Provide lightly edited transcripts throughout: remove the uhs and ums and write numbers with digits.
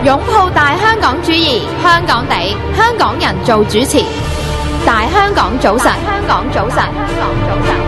擁抱大香港主義，香港地，香港人做主持。大香港早晨，香港早晨，香港早晨。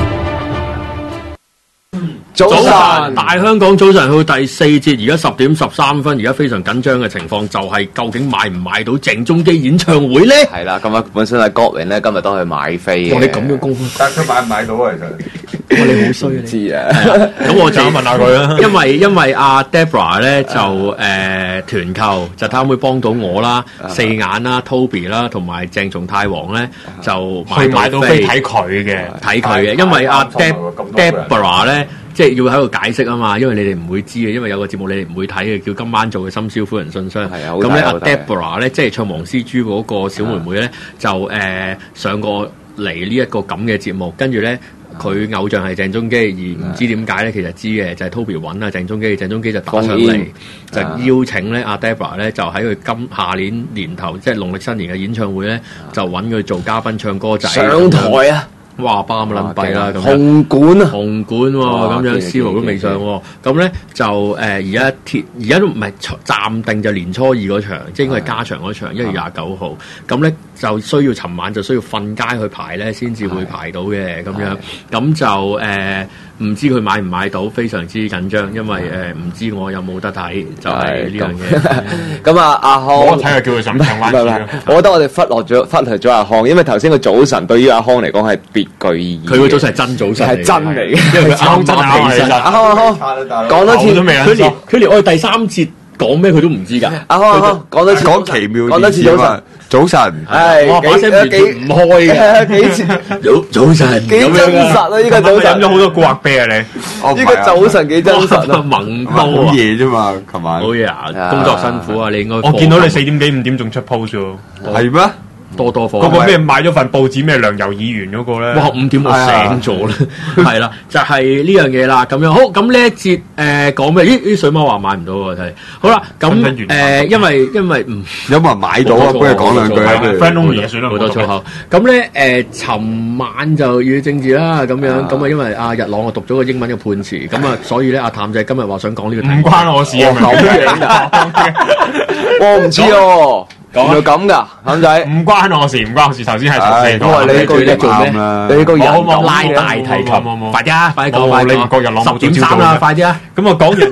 早晨，大香港早晨去第四節，而家10點13分，而家非常緊張嘅情況就係究竟買唔買到鄭中基演唱會咧？ 係啦，咁啊本身係郭榮咧，今日都去買飛嘅。 你咁樣功夫， 但佢買唔買到啊？其實你好衰啊！ 知啊， 咁我就問下佢啦。因為阿 Deborah 咧就團購就睇下會幫到我啦、四眼啦、Toby 啦同埋鄭松泰王咧就買到飛睇佢嘅， 因為阿 Deborah 咧。即係要喺度解釋啊嘛，因為你哋唔會知嘅，因為有個節目你哋唔會睇嘅，叫今晚做嘅深宵夫人信箱。咁咧，阿 Deborah 咧，即係唱黃絲豬嗰個小妹妹咧，就上過嚟呢一個咁嘅節目，跟住咧佢偶像係鄭中基，而唔知點解咧，其實知嘅就係 Toby 揾啊鄭中基，鄭中基就打上嚟，就邀請咧阿 Deborah 咧，就喺佢下年年頭即係農曆新年嘅演唱會咧，就揾佢做嘉賓唱歌仔上台啊！ 哇，巴咁撚弊啦，咁紅館啊， 紅館喎，咁樣絲毫都未上喎，咁咧就而家都唔係暫定就年初二嗰場，即係應該係加場嗰場，1月29號，咁咧就需要尋晚就需要瞓街去排咧，先至會排到嘅咁樣，咁就唔知佢買唔買到，非常之緊張，因為唔知我有冇得睇，就係呢樣嘢。 咁啊，阿康， 我睇下叫佢上唱翻先。 我覺得我哋忽略咗阿康，因為頭先個早晨對於阿康嚟講係別具意義。 佢個早晨係真早晨， 係真嚟嘅， 因為佢啱啱起身。 阿康，講多次， 佢連我哋第三節講咩佢都唔知㗎。 阿康，講多次， 講奇妙講多次早晨。 早晨， 我把聲完全唔開嘅，早晨幾真實啊！呢個早晨飲咗好多古惑啤啊！你呢個早晨幾真實啊！ 萌好夜啫嘛，琴晚好嘢啊！工作辛苦啊，你應該我見到你4點幾5點仲出 post 喎， 係咩？ 多貨嗰個咩買咗份報紙咩梁游議員嗰個咧？ 哇！5點我醒咗啦，係啦，就係呢樣嘢啦，咁樣好。咁呢一節講咩？啲水貓話買唔到喎，睇好啦。咁因為唔有冇人買到啊？不如講兩句啊 ，friend only 算啦， 好多粗口。咁咧尋晚就要政治啦，咁樣咁啊，因為阿日朗我讀咗個英文嘅判詞，咁啊，所以咧阿譚仔今日話想講呢個題目， 唔關我事啊！ 我唔知喎。原來咁噶，譚仔唔關我事，頭先係同你講。 你個人做咩？你個人我拉大提琴，快啲啊！快啲講， 你唔覺日朗冇 10點3啦，快啲啊！ 咁我講完，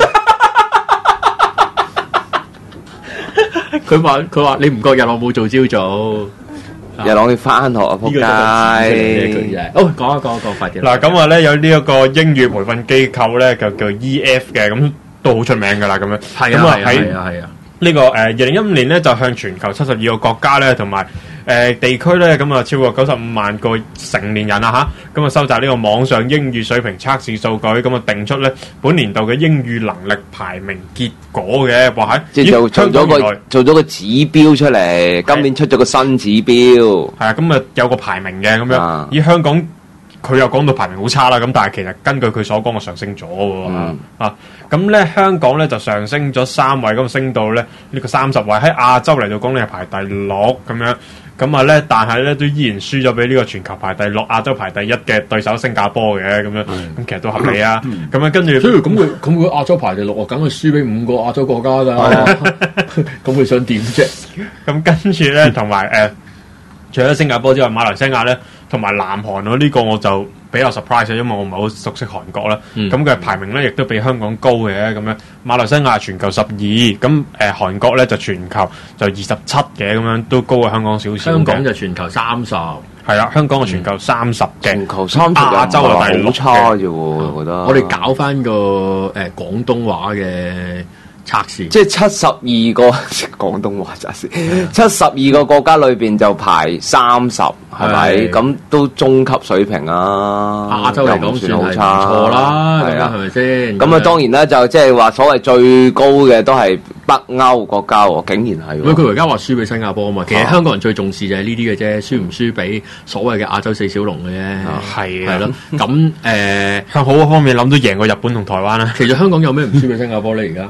佢話你唔覺日朗冇做朝早， 日朗要翻學啊！仆街！ 好，講一講，快啲。 嗱，咁啊咧有呢一個英語培訓機構咧，就叫 EF 嘅，咁都好出名噶啦，咁樣。係啊。呢個2015年咧就向全球72個國家咧同埋地區咧咁啊超過95萬個成年人啊嚇，咁啊收集呢個網上英語水平測試數據，咁啊定出咧本年度嘅英語能力排名結果嘅，哇係！ 即係做咗個指標出嚟，今年出咗個新指標。 係啊，咁啊有個排名嘅咁樣，以香港。佢又講到排名好差啦，咁但係其實根據佢所講，我上升咗喎咁咧香港咧就上升咗3位，咁升到咧呢個30位，喺亞洲嚟到講咧係排第6咁樣，咁啊咧但係咧都依然輸咗俾呢個全球排第6、亞洲排第1嘅對手新加坡嘅咁樣，咁其實都合理啊。咁樣跟住， 咁佢亞洲排第6，梗係輸俾5個亞洲國家㗎，咁佢想點啫？ 咁跟住咧同埋除咗新加坡之外，馬來西亞咧同埋南韓呢個我就比較 surprise，因為我唔係好熟悉韓國啦。咁佢排名咧亦都比香港高嘅咁樣。馬來西亞全球12，咁韓國咧就全球就27嘅咁樣，都高過香港少少。 香港就全球30， 係啦，香港係全球30嘅。 全球30， 亞洲係第6 差啫喎，我覺得。 我哋搞翻個廣東話嘅測試， 即係72個廣東話測試，72個國家裏邊就排30，係咪？咁都中級水平啊！ 亞洲嚟講算係唔錯啦，係啊，係咪先？ 咁啊，當然啦，就即係話所謂最高嘅都係北歐國家喎，竟然係。 佢而家話輸俾新加坡啊嘛，其實香港人最重視就係呢啲嘅啫，輸唔輸俾所謂嘅亞洲4小龍嘅啫，係咯。咁向好嘅方面諗都贏過日本同台灣啦。 其實香港有咩唔輸俾新加坡咧？而家？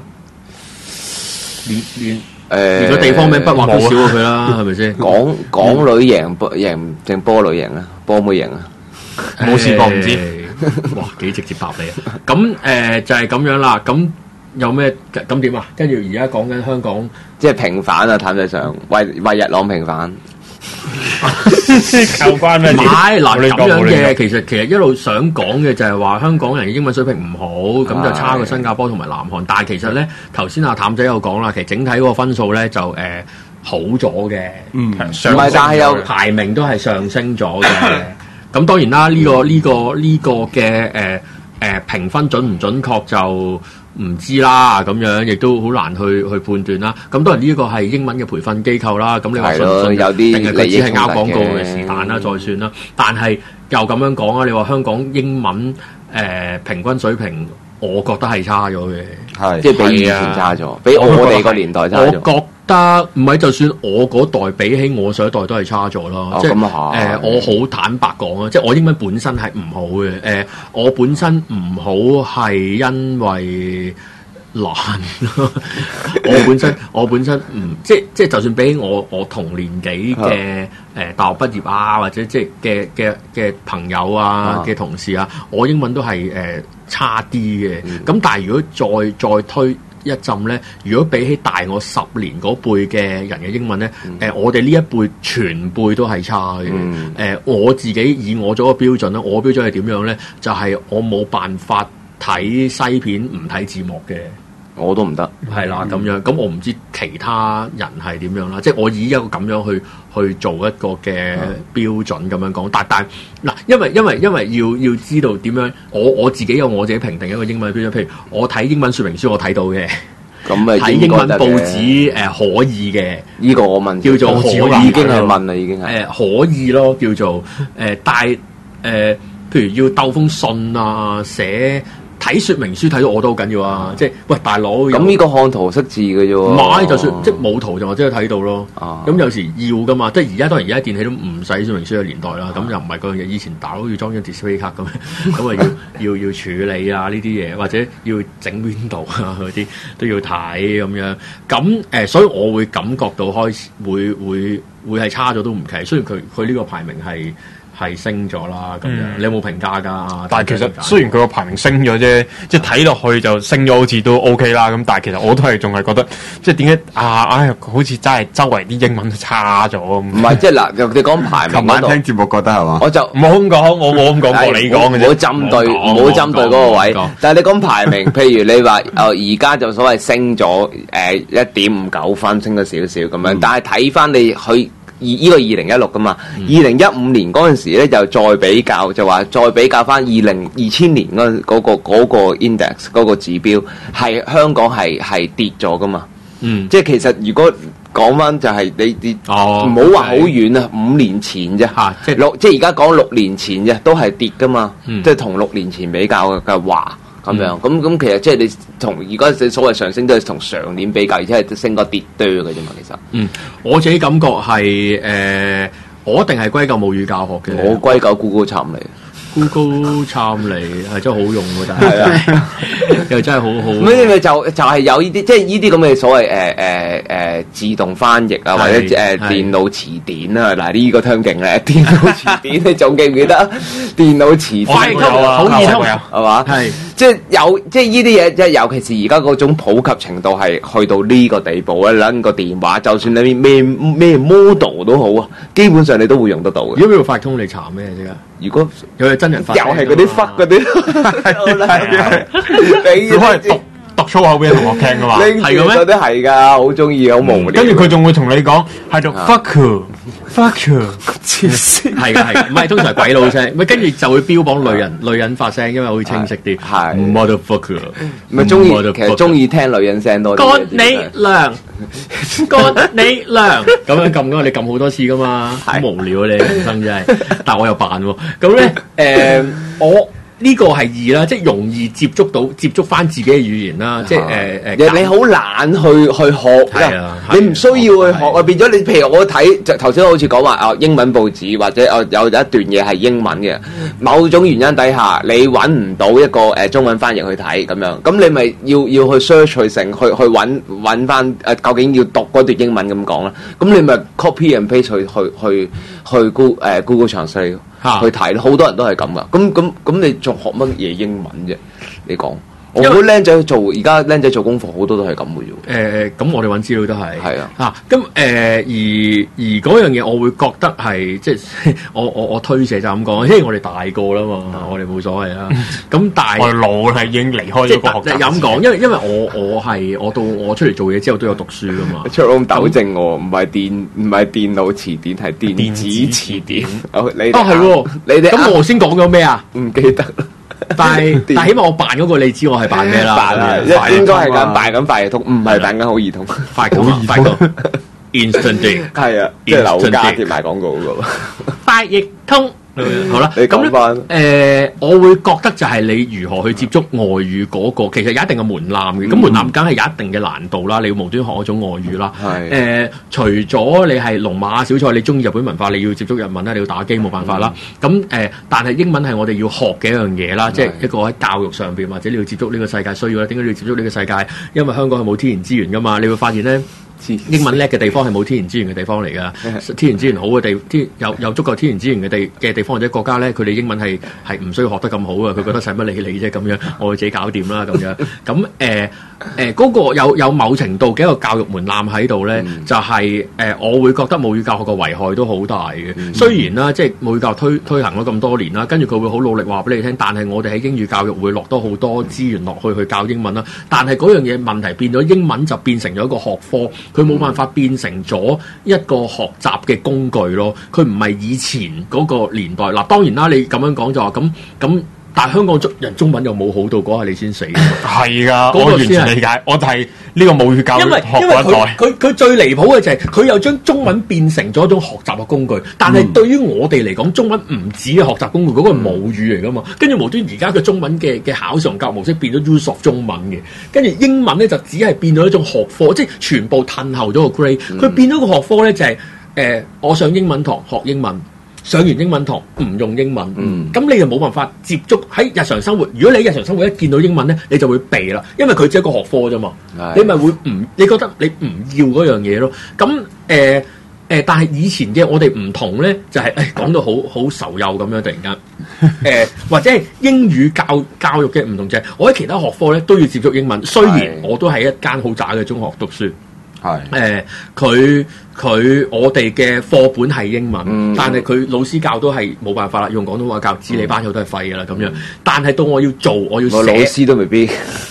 連個地方名筆畫都少過佢啦，係咪先？ 港女贏定波女贏啊？波妹贏啊？ 冇試過唔知。 哇，幾直接答你啊！咁就係咁樣啦。咁有咩咁點啊？跟住而家講緊香港， 即係平反啊！譚仔上為日朗平反， 有關咩？ 唔係嗱咁樣嘅，其實一路想講嘅就係話香港人嘅英文水平唔好，咁就差過新加坡同埋南韓。但係其實咧，頭先阿譚仔有講啦，其實整體嗰個分數咧就好咗嘅，唔係，但係有排名都係上升咗嘅。咁當然啦，呢個嘅評分準唔準確就唔知啦，咁樣亦都好難去判斷啦。咁當然呢個係英文嘅培訓機構啦，咁你話信唔信？ 有啲定係佢只係拗廣告嘅是但啦，再算啦。但係又咁樣講啊，你話香港英文平均水平，我覺得係差咗嘅， 係即係比以前差咗，比我哋個年代差咗。 我覺得唔係，就算我嗰代比起我上一代都係差咗咯。即係我好坦白講啊，即係我英文本身係唔好嘅。我本身唔好係因為懶我本身唔即係就算比起我同年紀嘅大學畢業啊，或者即係嘅朋友啊嘅同事啊，我英文都係差啲嘅。咁但係如果再推一陣咧，如果比起大我10年嗰輩嘅人嘅英文咧，我哋呢一輩全輩都係差嘅。我自己以我做個標準啦，我標準係點樣咧？就係我冇辦法睇西片唔睇字幕嘅。 我都唔得， 係啦咁樣，咁我唔知其他人係點樣啦，即係我以一個咁樣去做一個嘅標準咁樣講，但嗱，因為要知道點樣，我自己有我自己評定一個英文標準，譬如我睇英文說明書我睇到嘅，咁睇英文報紙可以嘅， 呢個我問叫做可以， 已經係問啦，已經係可以咯，叫做但係譬如要鬥封信啊，寫。睇說明書睇到我都好緊要啊！即係喂大佬， 咁呢個看圖識字嘅啫喎， 唔係就算即係冇圖就我即係睇到咯。咁有時要噶嘛，即係而家當然而家電器都唔使說明書嘅年代啦。咁又唔係嗰樣嘢，以前大佬要裝張 display 卡咁，咁啊要處理啊呢啲嘢，或者要整 window 啊嗰啲都要睇咁樣。咁所以我會感覺到開始會係差咗都唔奇。雖然佢呢個排名係升咗啦，咁樣你有冇評價㗎？ 但係其實雖然佢個排名升咗啫，即係睇落去就升咗，好似都 OK 啦。咁但係其實我都係仲係覺得，即係點解好似真係周圍啲英文都差咗。唔係即係嗱，你講排名， 琴晚聽節目覺得係嘛？ 我就唔好咁講，我冇咁講過你講嘅啫。 唔好針對嗰個位。但係你講排名，譬如你話而家就所謂升咗1.59分，升咗少少咁樣。但係睇翻你去。呢個2016噶嘛，2015年嗰陣時咧就再比較，就話再比較翻2000年嗰個 index 嗰個指標，係香港係跌咗噶嘛。即係其實如果講翻就係你唔好話好遠啊，5年前啫，即係而家講6年前啫，都係跌噶嘛。即係同6年前比較嘅話。咁樣咁其實即係你同而家你所謂上升都係同上年比較，而且係升個跌多嘅啫嘛。其實， 我自己感覺係我一定係歸咎母語教學嘅。 我歸咎 Google 參嚟。 Google 參嚟係真係好用喎，但係又真係好好。 咁咪就係有呢啲，即係呢啲咁嘅所謂自動翻譯啊，或者電腦詞典啊。嗱呢個聽勁咧，電腦詞典你仲記唔記得？電腦詞典有啊， 好易通係嘛？係即係有即係呢啲嘢，即係尤其是而家嗰種普及程度係去到呢個地步咧，撚個電話，就算你咩 model 都好啊，基本上你都會用得到嘅。 如果要快通，你查咩啫？ 如果有真人發， 又係嗰啲忽嗰啲，你可以讀粗口俾同學聽噶嘛？ 係嘅咩？嗰啲係㗎，好中意，好無聊。 跟住佢仲會同你講係做 fuck you， 黐線，係㗎，唔係通常鬼佬聲，咪跟住就會標榜女人發聲，因為好清晰啲。係 motherfucker， 咪中意，其實中意聽女人聲多啲。 幹你娘！幹你娘！咁樣撳㗎嘛，你撳好多次㗎嘛，好無聊啊！你人生真係，但我又扮喎。咁咧我。呢個係易啦，即係容易接觸翻自己嘅語言啦，即係你好懶去學啦，你唔需要去學啊，變咗你譬如我睇頭先好似講話英文報紙或者有一段嘢係英文嘅，某種原因底下你揾唔到一個中文翻譯去睇咁樣，咁你咪要去 search 去揾翻究竟要讀嗰段英文咁講啦，咁你咪 copy and paste 去Google Translate。去睇好多人都係咁噶，咁你仲學乜嘢英文啫？你講我估僆仔做而家僆仔做功課好多都係咁嘅啫。 咁我哋揾資料都係係啊。 嚇咁而嗰樣嘢，我會覺得係即係我推卸就咁講，因為我哋大個啦嘛，我哋冇所謂啦。咁但係我老係已經離開咗個學習。 咁講，因為我到我出嚟做嘢之後都有讀書噶嘛。 出嚟糾正我，唔係電腦詞典，係電子詞典。你係喎， 你哋咁我先講咗咩啊？ 唔記得。 但起碼我扮嗰個，你知我係扮咩啦？ 應該係咁扮緊快譯通，唔係扮緊好易通。 快譯Instant 係啊，即係樓價貼埋廣告嗰個快譯通。好啦， 你講翻我會覺得就係你如何去接觸外語嗰個，其實有一定嘅門檻嘅。咁門檻梗係有一定嘅難度啦，你要無端學嗰種外語啦。除咗你係龍馬小菜，你中意日本文化，你要接觸日文啦，你要打機冇辦法啦。咁但係英文係我哋要學嘅一樣嘢啦，即係一個喺教育上邊，或者你要接觸呢個世界需要啦。點解你要接觸呢個世界？因為香港係冇天然資源噶嘛，你會發現咧。英文叻嘅地方係冇天然資源嘅地方嚟㗎，天然資源好嘅有足夠天然資源嘅地方或者國家咧，佢哋英文係唔需要學得咁好嘅，佢覺得使乜理你啫咁樣，我自己搞掂啦咁樣。咁嗰個有某程度嘅一個教育門檻喺度咧，就係我會覺得母語教學嘅危害都好大嘅。雖然啦，即係母語教學推行咗咁多年啦，跟住佢會好努力話俾你聽，但係我哋喺英語教育會落多好多資源落去教英文啦。但係嗰樣嘢問題變咗，英文就變成咗一個學科。佢冇辦法變成咗一個學習嘅工具咯，佢唔係以前嗰個年代。嗱，當然啦，你咁樣講就話咁，但係香港人中文又冇好到嗰下你先死。 係㗎，我完全理解，我就係呢個母語教育學嗰一代。 佢最離譜嘅就係佢又將中文變成咗一種學習嘅工具，但係對於我哋嚟講，中文唔止係學習工具，嗰個係母語嚟㗎嘛。跟住無端而家嘅中文嘅考試同教育模式變咗 use of 中文嘅，跟住英文咧就只係變咗一種學科，即係全部褪後咗個 grade。佢變咗個學科咧就係我上英文堂學英文。上完英文堂唔用英文，咁你就冇辦法接觸喺日常生活。如果你日常生活一見到英文咧，你就會避啦，因為佢只係一個學科啫嘛。你咪會你覺得你唔要嗰樣嘢咯。咁但係以前嘅我哋唔同咧，就係講到好仇幼咁樣，突然間或者係英語教育嘅唔同就係，我喺其他學科咧都要接觸英文。雖然我都喺一間好渣嘅中學讀書，我哋嘅課本係英文，但係佢老師教都係冇辦法啦，用廣東話教，知你班友都係廢㗎啦咁樣。但係到我要做，我要寫， 老師都未必。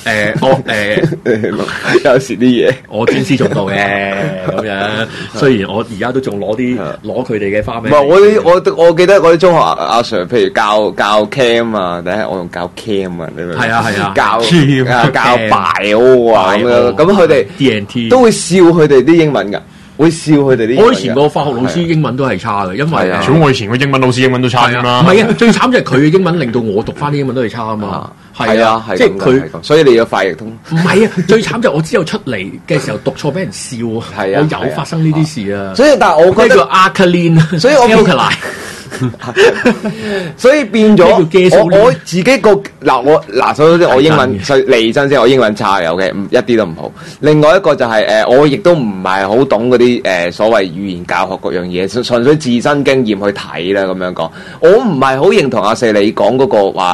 有時啲嘢， 我尊師重道嘅咁樣。雖然我而家都仲攞佢哋嘅花名。 唔係我記得嗰啲中學阿 Sir， 譬如教 Cam 啊，第一我用教 Cam 啊，你明唔明？係啊， 教 Bio 啊咁樣，咁佢哋 DNT 都會笑佢哋啲英文㗎。會笑佢哋啲。 我以前個化學老師英文都係差嘅，因為我以前個英文老師英文都差㗎嘛。 唔係啊，最慘就係佢嘅英文令到我讀翻啲英文都係差啊嘛。係啊，即係佢， 所以你有快譯通。 唔係啊，最慘就係我之後出嚟嘅時候讀錯俾人笑啊。係啊，我有發生呢啲事啊。 所以但係我覺得叫 alkaline， 所以我 alkaline。 所以變咗我自己個首先我英文嚟真先，我英文差嘅，OK，一啲都唔好。另外一個就係我亦都唔係好懂嗰啲所謂語言教學各樣嘢，純粹自身經驗去睇啦咁樣講。我唔係好認同阿四你講嗰個話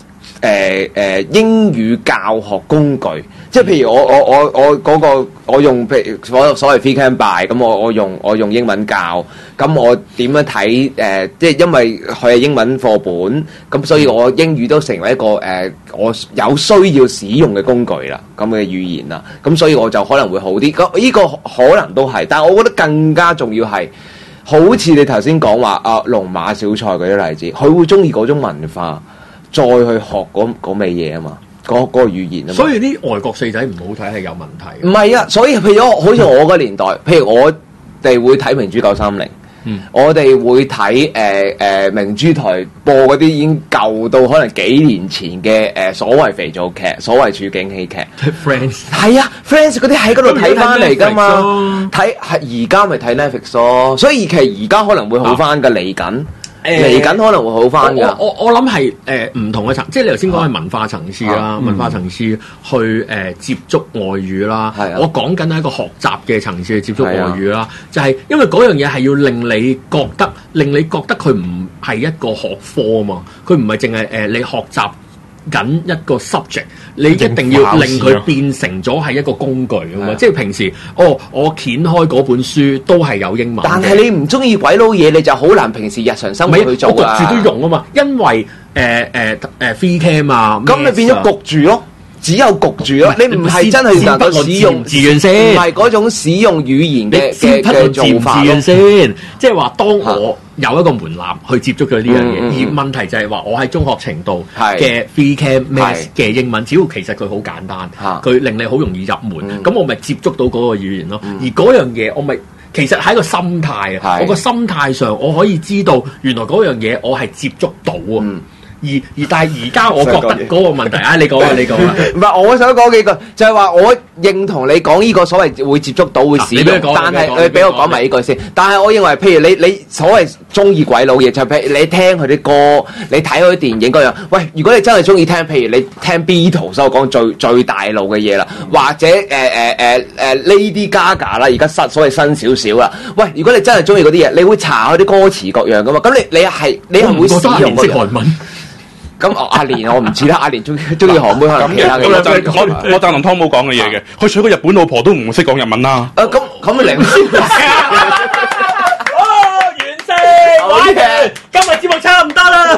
英語教學工具，即係譬如我嗰個我用譬如所謂 free can buy， 咁我用英文教，咁我點樣睇即係因為佢係英文課本，咁所以我英語都成為一個我有需要使用嘅工具啦，咁嘅語言啦，咁所以我就可能會好啲。咁呢個可能都係，但係我覺得更加重要係，好似你頭先講話龍馬小菜嗰啲例子，佢會中意嗰種文化。再去學嗰味嘢啊嘛，嗰個語言啊嘛。 所以啲外國四仔唔好睇係有問題。 唔係啊，所以譬如好似我個年代，譬如我哋會睇明珠930，我哋會睇明珠台播嗰啲已經舊到可能幾年前嘅所謂肥皂劇、所謂處境喜劇。 Friends 係啊 ，Friends 嗰啲喺嗰度睇翻嚟㗎嘛，睇係而家咪睇 Netflix 咯，所以其實而家可能會好翻㗎，嚟緊。嚟緊可能會好翻㗎。 我諗係唔同嘅層，即係你頭先講係文化層次啦，文化層次去接觸外語啦。我講緊係一個學習嘅層次去接觸外語啦，就係因為嗰樣嘢係要令你覺得佢唔係一個學科啊嘛，佢唔係淨係你學習緊一個 subject， 你一定要令佢變成咗係一個工具啊嘛。即係平時我掀開嗰本書都係有英文， 但係你唔中意鬼佬嘢，你就好難平時日常生活去做我焗住都用啊嘛，因為free cam 啊， 咁咪變咗焗住咯。只有焗住咯，你唔係真係能夠使用自願先， 唔係嗰種使用語言嘅做法自願先。即係話，當我有一個門檻去接觸咗呢樣嘢，而問題就係話，我喺中學程度嘅 free cam math 嘅英文，只要其實佢好簡單，佢令你好容易入門，咁我咪接觸到嗰個語言咯。而嗰樣嘢，我咪其實係一個心態啊。我個心態上，我可以知道原來嗰樣嘢我係接觸到啊。但係而家我覺得嗰個問題你講啊，唔係我想講幾句，就係話我認同你講呢個所謂會接觸到會使用，但係你俾我講埋呢句先。但係我認為，譬如你所謂中意鬼佬嘢，就譬如你聽佢啲歌，你睇佢啲電影嗰樣。喂，如果你真係中意聽，譬如你聽 Beatles，我講最大路嘅嘢啦，或者Lady Gaga 啦，而家所謂新少少啦。喂，如果你真係中意嗰啲嘢，你會查佢啲歌詞各樣噶嘛？咁你係會使用嗰樣。咁阿蓮我唔知啦，阿蓮中意韓妹可能其他嘅。 我贊同湯姆講嘅嘢嘅，佢娶個日本老婆都唔識講日文啦。 咁咪零先。 完成，今日節目差唔多啦。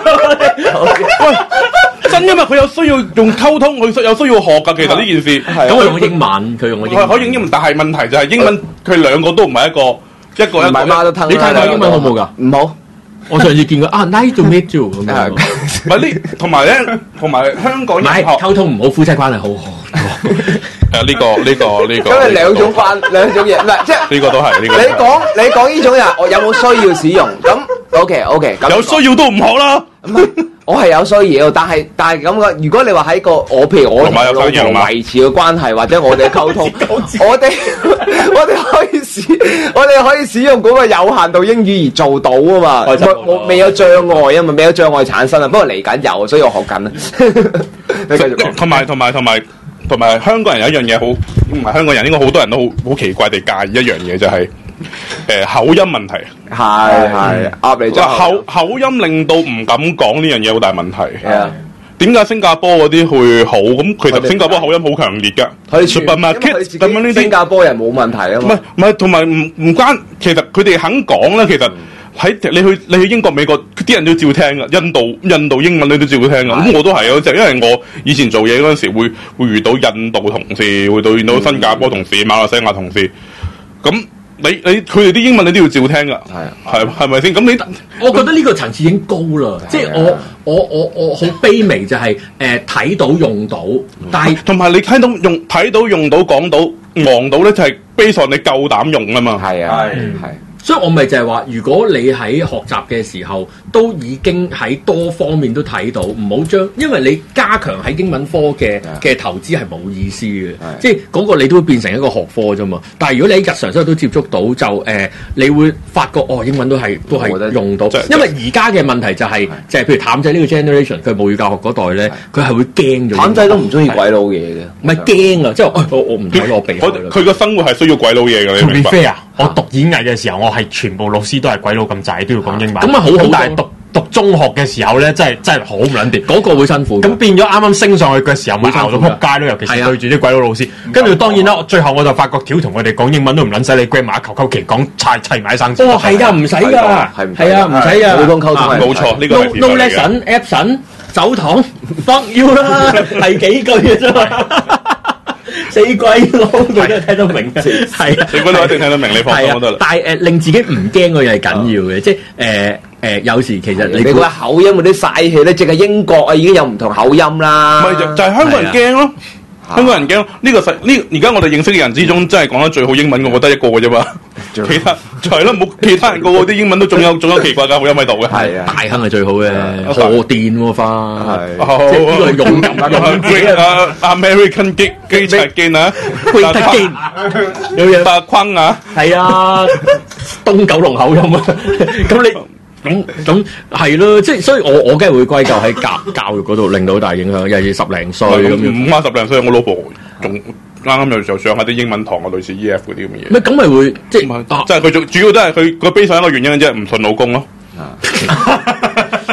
喂，真因為佢有需要用溝通，佢有需要學㗎。其實呢件事， 咁佢用英文，佢用英文。 可以用英文，但係問題就係英文，佢兩個都唔係一個。 唔係媽都吞。 你睇下英文好冇㗎？ 唔好。 我上次見過nice to meet you 咁樣。 唔係呢，同埋香港人溝通唔好，夫妻關係好好。 呢個。 咁你兩種嘢，唔係即係呢個都係呢個。 你講呢種人，我有冇需要使用？咁 OK， 有需要都唔學啦。 我係有需要，但係咁嘅。如果你話喺個譬如我同老婆維持嘅關係，或者我哋嘅溝通，我哋可以使用嗰個有限度英語而做到啊嘛。我未有障礙啊嘛，未有障礙產生啊。不過嚟緊有，所以我學緊啊。你繼續講。 同埋香港人有一樣嘢好，唔係香港人，應該好多人都好奇怪地介意一樣嘢，就係口音問題。 係壓嚟咗口音令到唔敢講呢樣嘢，好大問題。 點解新加坡嗰啲會好？咁其實新加坡口音好強烈㗎。 新加坡人冇問題啊嘛。 唔係，同埋唔關。其實佢哋肯講咧，其實你去英國、美國，啲人都照聽㗎。印度英文你都照聽㗎。咁我都係啊，就因為我以前做嘢嗰陣時會遇到印度同事，會遇到新加坡同事、馬來西亞同事。咁佢哋啲英文你都要照聽㗎。係咪先？咁我覺得呢個層次已經高啦。即係我好卑微，就係睇到用到，但係同埋你睇到用到講到望到咧，就係 base on你夠膽用啊嘛。 係。 所以我咪就係話，如果你喺學習嘅時候都已經喺多方面都睇到，唔好將，因為你加強喺英文科嘅投資係冇意思嘅，即係嗰個你都會變成一個學科啫嘛。但係如果你喺日常生活都接觸到，就你會發覺英文都係用到。因為而家嘅問題就係譬如譚仔呢個 generation，佢母語教學嗰代咧，佢係會驚咗。 譚仔都唔中意鬼佬嘢嘅， 唔係驚啊！即係我唔睇攞鼻。 佢個生活係需要鬼佬嘢嘅，你明白？ 我讀演藝嘅時候，我係全部老師都係鬼佬咁滯，都要講英文。 咁啊好， 但係讀中學嘅時候咧，真係好唔撚掂。 嗰個會辛苦。 咁變咗啱啱升上去嘅時候，咪熬到撲街咯。尤其是對住啲鬼佬老師。跟住當然啦，最後我就發覺條同佢哋講英文都唔撚使你 grammar，求其講砌埋生字。 係㗎，唔使㗎。係啊，唔使啊。 普通溝通冇錯，呢個係 No lesson, absent，走堂 fuck you 啦，係幾句嘅啫。死鬼佬佢都聽得明嘅，係啊！ 死鬼佬一定聽得明，你放心得啦。 但係令自己唔驚嗰樣係緊要嘅，即係有時其實你個口音嗰啲嘥氣咧，淨係英國啊已經有唔同口音啦。 咪就係香港人驚咯，香港人驚呢個而家我哋認識嘅人之中，真係講得最好英文嘅，我得一個嘅啫嘛。其他就係咯，冇其他人個啲英文都仲有奇怪嘅口音喺度嘅。 係啊， 大亨係最好嘅，賀電喎花， 即係呢個用緊 American 機場見啊， 有嘢白框啊， 係啊，東九龍口音啊，咁你咁係咯，即係所以我梗係會歸咎喺教育嗰度，令到好大影響，尤其是10零歲咁樣。 唔啱10零歲，我老婆仲啱就上下啲英文堂啊，類似 EF 嗰啲咁嘅嘢。 咪咁咪會即係佢主要都係佢個悲上一個原因啫，唔信老公咯。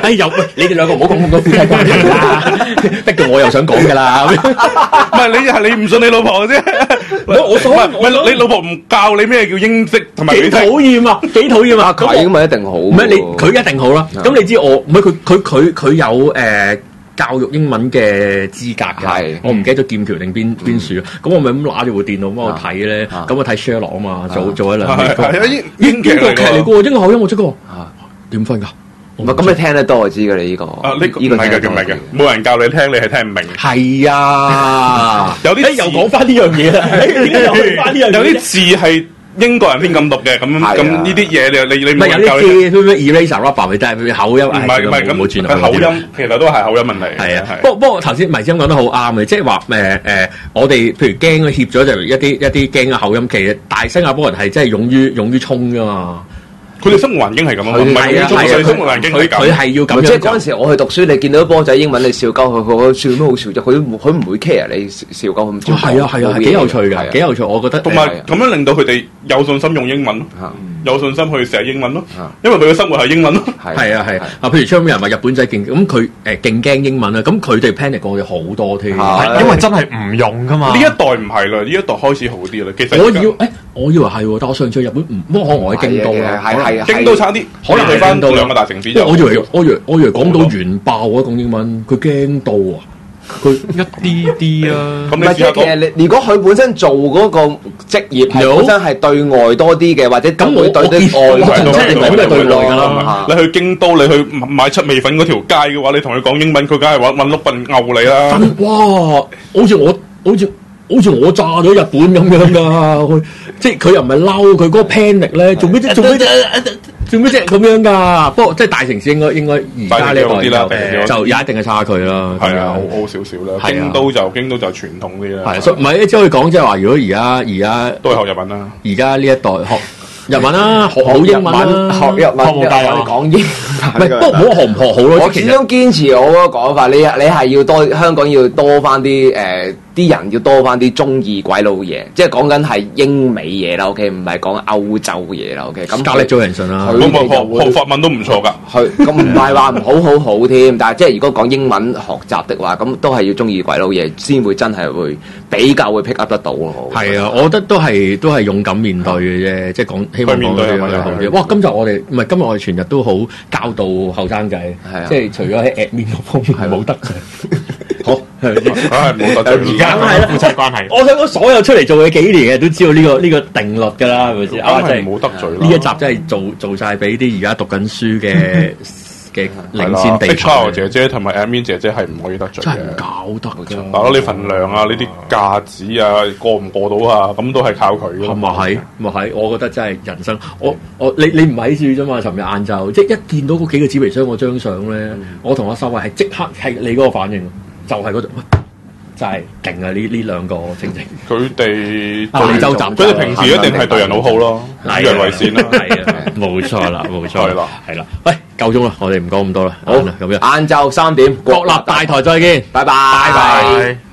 你哋兩個唔好講咁多夫妻關係啦，逼到我又想講㗎啦。 唔係你唔信你老婆啫。 我想唔係你老婆唔教你咩叫英式同埋美式。 幾討厭啊！幾討厭啊！ 咁咪一定好。 唔係佢一定好啦。咁你知我唔係佢有教育英文嘅資格㗎，我唔記得咗劍橋定邊書，咁我咪咁揦住部電腦幫我睇咧，咁我睇 Sherlock 啊嘛，做一兩年。英劇嚟㗎，英口音我出過，點分㗎？ 唔係咁你聽得多就知㗎，你呢個。 呢個唔係嘅，冇人教你聽，你係聽唔明。 係啊， 有啲又講翻呢樣嘢啦，點解又講翻呢樣嘢？ 有啲字係英國人先咁讀嘅，咁呢啲嘢你唔係有啲字咩 eraser rubber 咪真係口音， 唔係咁冇轉口音，其實都係口音問題。 係啊，不過頭先迷之音講得好啱嘅，即係話我哋譬如驚協咗就一啲驚嘅口音，其實大新加坡人係真係勇於衝㗎嘛。 佢哋生活環境係咁啊，唔係生活環境係咁。 佢係要咁樣。 即係嗰陣時我去讀書，你見到啲波仔英文你笑鳩佢笑咩好笑啫？佢唔會 care 你笑鳩佢。 係啊，幾有趣㗎，幾有趣。我覺得同埋咁樣令到佢哋有信心用英文咯，有信心去寫英文咯，因為佢嘅生活係英文咯。 係啊。譬如出面人話日本仔勁，咁佢勁驚英文啊，咁佢哋 panic 過我哋好多添。 因為真係唔用㗎嘛。 呢一代唔係啦，呢一代開始好啲啦。其實我以為係，但我上次去日本唔可能我喺京都啦， 京都差啲，可能去翻到兩個大城市。 我以為講到完爆啊，講英文，佢驚到啊，佢一啲啊。 咁你其實如果佢本身做嗰個職業係本身係對外多啲嘅，或者咁會對啲外國即係咁係對內㗎啦。 你去京都，你去買七味粉嗰條街嘅話，你同佢講英文，佢梗係揾碌笨毆你啦。 哇！好似我炸咗日本咁樣㗎，即係佢又唔係嬲，佢嗰個 panic 咧，做咩啫咁樣㗎？不過即係大城市應該而家呢個就有一定嘅差距啦。 係啊，好少少啦。京都就傳統啲啦。 係，唔係即係可以講即係話，如果而家都係學日文啦。 而家呢一代學日文啦，學好英文啦， 學日文又講英文。 不過唔好學唔學好咯。 我始終堅持我嗰個講法，你係要多香港要多翻啲啲人要多翻啲中意鬼佬嘢，即係講緊係英美嘢啦 ，OK， 唔係講歐洲嘢啦 ，OK。咁教力做人信啦， 學法文都唔錯㗎。 咁唔係話唔好添，但係即係如果講英文學習的話，咁都係要中意鬼佬嘢，先會真係會比較會 pick up 得到咯。係啊，我覺得都係勇敢面對嘅啫，即係講希望講啲好啲。哇！今日我哋全日都好教導後生仔，即係除咗喺 admin 嗰方面係冇得罪。好， 冇得罪。 而家係啦，夫妻關係。我想講所有出嚟做嘅幾年嘅都知道呢個定律㗎啦，係咪先？ 真係冇得罪啦。 呢一集真係做曬俾啲而家讀緊書嘅領先地。 HR 姐姐同埋 admin 姐姐係唔可以得罪嘅。 真係唔搞得㗎。 大佬你份量啊，呢啲架子啊，過唔過到啊？咁都係靠佢㗎。 咪係，我覺得真係人生。你唔喺處啫嘛？尋日晏晝即係一見到嗰幾個紫微霜嗰張相咧，我同阿秀慧係即刻係你嗰個反應。就係嗰度，真係勁啊！呢兩個正， 佢哋佢哋平時一定係對人好好咯，以人為善啦。 係啊，冇錯啦。係啦。喂，夠鐘啦，我哋唔講咁多啦。好，咁樣。 晏晝3點， 國立大台再見， 拜拜。